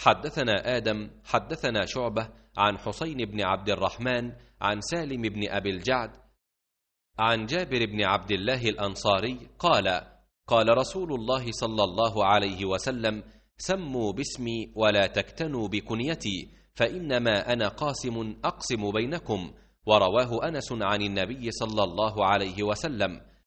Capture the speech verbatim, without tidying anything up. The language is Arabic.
حدثنا آدم حدثنا شعبة عن حسين بن عبد الرحمن عن سالم بن أبي الجعد عن جابر بن عبد الله الأنصاري قال قال رسول الله صلى الله عليه وسلم: سموا باسمي ولا تكتنوا بكنيتي، فإنما أنا قاسم أقسم بينكم. ورواه أنس عن النبي صلى الله عليه وسلم: